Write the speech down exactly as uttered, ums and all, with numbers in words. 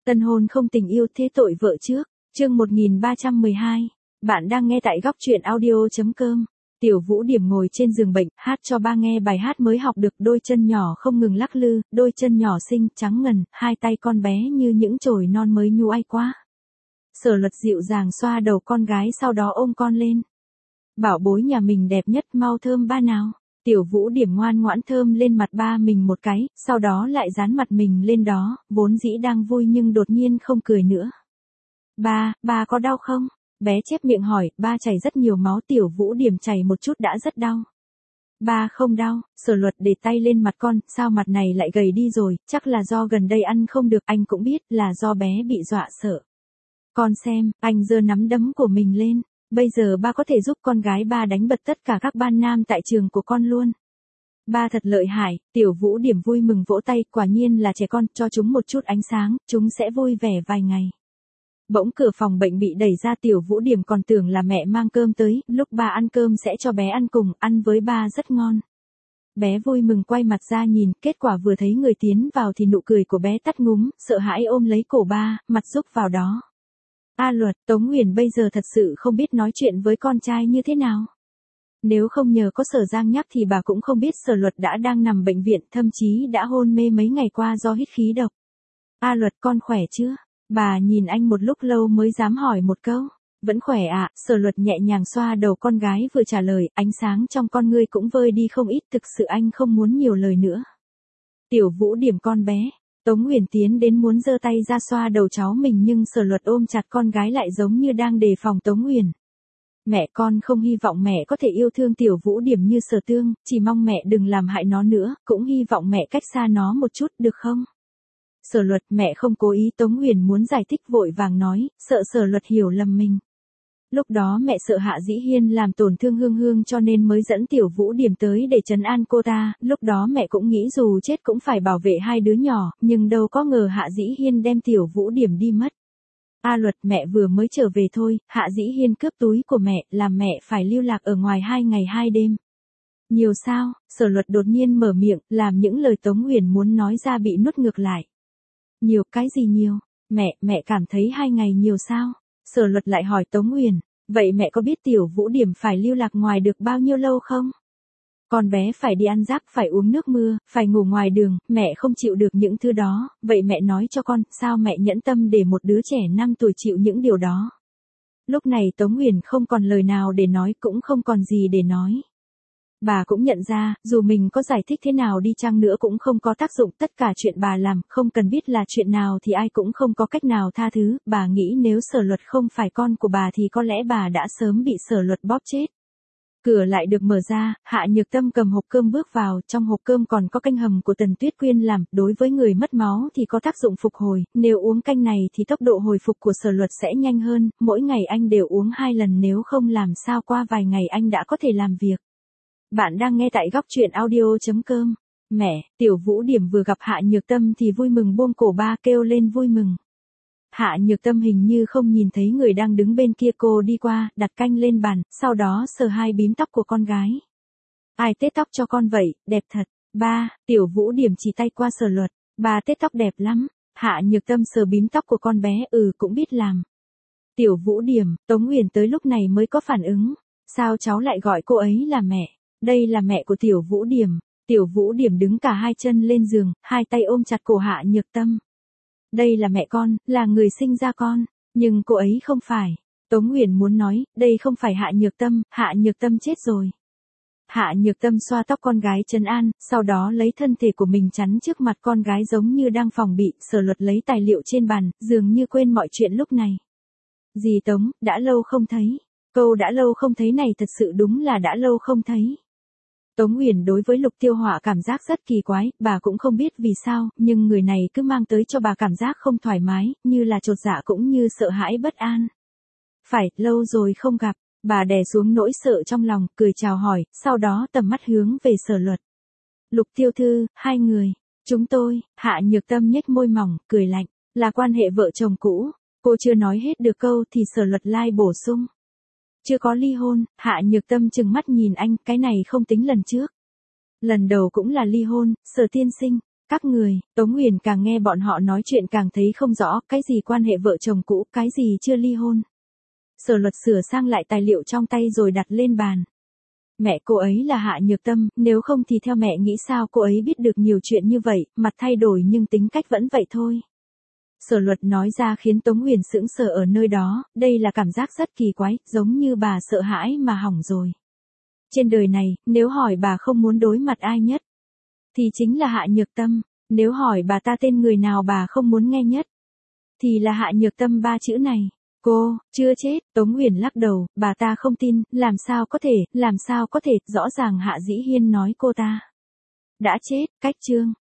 Tân hôn không tình yêu thế tội vợ trước. Chương một nghìn ba trăm mười hai. Bạn đang nghe tại góc truyện audio chấm com. Tiểu Vũ Điểm ngồi trên giường bệnh, hát cho ba nghe bài hát mới học được, đôi chân nhỏ không ngừng lắc lư, đôi chân nhỏ xinh, trắng ngần, hai tay con bé như những chồi non mới nhuay quá. Sở Luật dịu dàng xoa đầu con gái sau đó ôm con lên. Bảo bối nhà mình đẹp nhất, mau thơm ba nào. Tiểu Vũ Điểm ngoan ngoãn thơm lên mặt ba mình một cái, sau đó lại dán mặt mình lên đó, vốn dĩ đang vui nhưng đột nhiên không cười nữa. Ba, ba có đau không? Bé chép miệng hỏi, ba chảy rất nhiều máu. Tiểu Vũ Điểm chảy một chút đã rất đau. Ba không đau. Sở Luật để tay lên mặt con, sao mặt này lại gầy đi rồi, chắc là do gần đây ăn không được, anh cũng biết là do bé bị dọa sợ. Con xem, anh giơ nắm đấm của mình lên. Bây giờ ba có thể giúp con gái ba đánh bật tất cả các ban nam tại trường của con luôn. Ba thật lợi hại. Tiểu Vũ Điểm vui mừng vỗ tay, quả nhiên là trẻ con, cho chúng một chút ánh sáng, chúng sẽ vui vẻ vài ngày. Bỗng cửa phòng bệnh bị đẩy ra, Tiểu Vũ Điểm còn tưởng là mẹ mang cơm tới, lúc ba ăn cơm sẽ cho bé ăn cùng, ăn với ba rất ngon. Bé vui mừng quay mặt ra nhìn, kết quả vừa thấy người tiến vào thì nụ cười của bé tắt ngúm, sợ hãi ôm lấy cổ ba, mặt rúc vào đó. A Luật, Tống Nguyền bây giờ thật sự không biết nói chuyện với con trai như thế nào. Nếu không nhờ có Sở Giang nhắc thì bà cũng không biết Sở Luật đã đang nằm bệnh viện, thậm chí đã hôn mê mấy ngày qua do hít khí độc. A Luật, con khỏe chưa? Bà nhìn anh một lúc lâu mới dám hỏi một câu. Vẫn khỏe ạ. Sở Luật nhẹ nhàng xoa đầu con gái vừa trả lời, ánh sáng trong con ngươi cũng vơi đi không ít, thực sự anh không muốn nhiều lời nữa. Tiểu Vũ Điểm con bé. Tống Nguyền tiến đến muốn giơ tay ra xoa đầu cháu mình nhưng Sở Luật ôm chặt con gái lại giống như đang đề phòng Tống Nguyền. Mẹ, con không hy vọng mẹ có thể yêu thương Tiểu Vũ Điểm như Sở Tương, chỉ mong mẹ đừng làm hại nó nữa, cũng hy vọng mẹ cách xa nó một chút được không? Sở Luật, mẹ không cố ý. Tống Nguyền muốn giải thích vội vàng nói, sợ Sở Luật hiểu lầm mình. Lúc đó mẹ sợ Hạ Dĩ Hiên làm tổn thương Hương Hương cho nên mới dẫn Tiểu Vũ Điểm tới để trấn an cô ta, lúc đó mẹ cũng nghĩ dù chết cũng phải bảo vệ hai đứa nhỏ, nhưng đâu có ngờ Hạ Dĩ Hiên đem Tiểu Vũ Điểm đi mất. A Luật, mẹ vừa mới trở về thôi, Hạ Dĩ Hiên cướp túi của mẹ, làm mẹ phải lưu lạc ở ngoài hai ngày hai đêm. Nhiều sao? Sở Luật đột nhiên mở miệng, làm những lời Tống Nguyền muốn nói ra bị nuốt ngược lại. Nhiều, cái gì nhiều? Mẹ, mẹ cảm thấy hai ngày nhiều sao? Sở Luật lại hỏi Tống Nguyền, vậy mẹ có biết Tiểu Vũ Điểm phải lưu lạc ngoài được bao nhiêu lâu không? Con bé phải đi ăn giáp, phải uống nước mưa, phải ngủ ngoài đường, mẹ không chịu được những thứ đó, vậy mẹ nói cho con, sao mẹ nhẫn tâm để một đứa trẻ năm tuổi chịu những điều đó? Lúc này Tống Nguyền không còn lời nào để nói, cũng không còn gì để nói. Bà cũng nhận ra, dù mình có giải thích thế nào đi chăng nữa cũng không có tác dụng, tất cả chuyện bà làm, không cần biết là chuyện nào thì ai cũng không có cách nào tha thứ, bà nghĩ nếu Sở Luật không phải con của bà thì có lẽ bà đã sớm bị Sở Luật bóp chết. Cửa lại được mở ra, Hạ Nhược Tâm cầm hộp cơm bước vào, trong hộp cơm còn có canh hầm của Tần Tuyết Quyên làm, đối với người mất máu thì có tác dụng phục hồi, nếu uống canh này thì tốc độ hồi phục của Sở Luật sẽ nhanh hơn, mỗi ngày anh đều uống hai lần, nếu không làm sao qua vài ngày anh đã có thể làm việc. Bạn đang nghe tại góc truyện audio chấm com. Mẹ, Tiểu Vũ Điểm vừa gặp Hạ Nhược Tâm thì vui mừng buông cổ ba kêu lên vui mừng. Hạ Nhược Tâm hình như không nhìn thấy người đang đứng bên kia, cô đi qua, đặt canh lên bàn, sau đó sờ hai bím tóc của con gái. Ai tết tóc cho con vậy, đẹp thật. Ba, Tiểu Vũ Điểm chỉ tay qua Sở Luật, ba tết tóc đẹp lắm. Hạ Nhược Tâm sờ bím tóc của con bé, ừ cũng biết làm. Tiểu Vũ Điểm, Tống Nguyền tới lúc này mới có phản ứng. Sao cháu lại gọi cô ấy là mẹ? Đây là mẹ của Tiểu Vũ Điểm. Tiểu Vũ Điểm đứng cả hai chân lên giường, hai tay ôm chặt cổ Hạ Nhược Tâm. Đây là mẹ con, là người sinh ra con, nhưng cô ấy không phải. Tống Nguyền muốn nói, đây không phải Hạ Nhược Tâm, Hạ Nhược Tâm chết rồi. Hạ Nhược Tâm xoa tóc con gái trấn an, sau đó lấy thân thể của mình chắn trước mặt con gái giống như đang phòng bị. Sở Luật lấy tài liệu trên bàn, dường như quên mọi chuyện lúc này. Dì Tống, đã lâu không thấy. Câu đã lâu không thấy này thật sự đúng là đã lâu không thấy. Tống Nguyền đối với Lục Tiêu Họa cảm giác rất kỳ quái, bà cũng không biết vì sao, nhưng người này cứ mang tới cho bà cảm giác không thoải mái, như là chột dạ cũng như sợ hãi bất an. Phải, lâu rồi không gặp, bà đè xuống nỗi sợ trong lòng, cười chào hỏi, sau đó tầm mắt hướng về Sở Luật. Lục Tiêu Thư, hai người, chúng tôi, Hạ Nhược Tâm nhếch môi mỏng, cười lạnh, là quan hệ vợ chồng cũ. Cô chưa nói hết được câu thì Sở Luật lai bổ sung. Chưa có ly hôn. Hạ Nhược Tâm trừng mắt nhìn anh, cái này không tính lần trước. Lần đầu cũng là ly hôn, Sở tiên sinh. Các người, Tống Nguyền càng nghe bọn họ nói chuyện càng thấy không rõ, cái gì quan hệ vợ chồng cũ, cái gì chưa ly hôn. Sở Luật sửa sang lại tài liệu trong tay rồi đặt lên bàn. Mẹ cô ấy là Hạ Nhược Tâm, nếu không thì theo mẹ nghĩ sao cô ấy biết được nhiều chuyện như vậy, mặt thay đổi nhưng tính cách vẫn vậy thôi. Sở Luật nói ra khiến Tống Nguyền sững sờ ở nơi đó, đây là cảm giác rất kỳ quái, giống như bà sợ hãi mà hỏng rồi. Trên đời này, nếu hỏi bà không muốn đối mặt ai nhất, thì chính là Hạ Nhược Tâm, nếu hỏi bà ta tên người nào bà không muốn nghe nhất, thì là Hạ Nhược Tâm ba chữ này. Cô, chưa chết, Tống Nguyền lắc đầu, bà ta không tin, làm sao có thể, làm sao có thể, rõ ràng Hạ Dĩ Hiên nói cô ta đã chết, cách chương.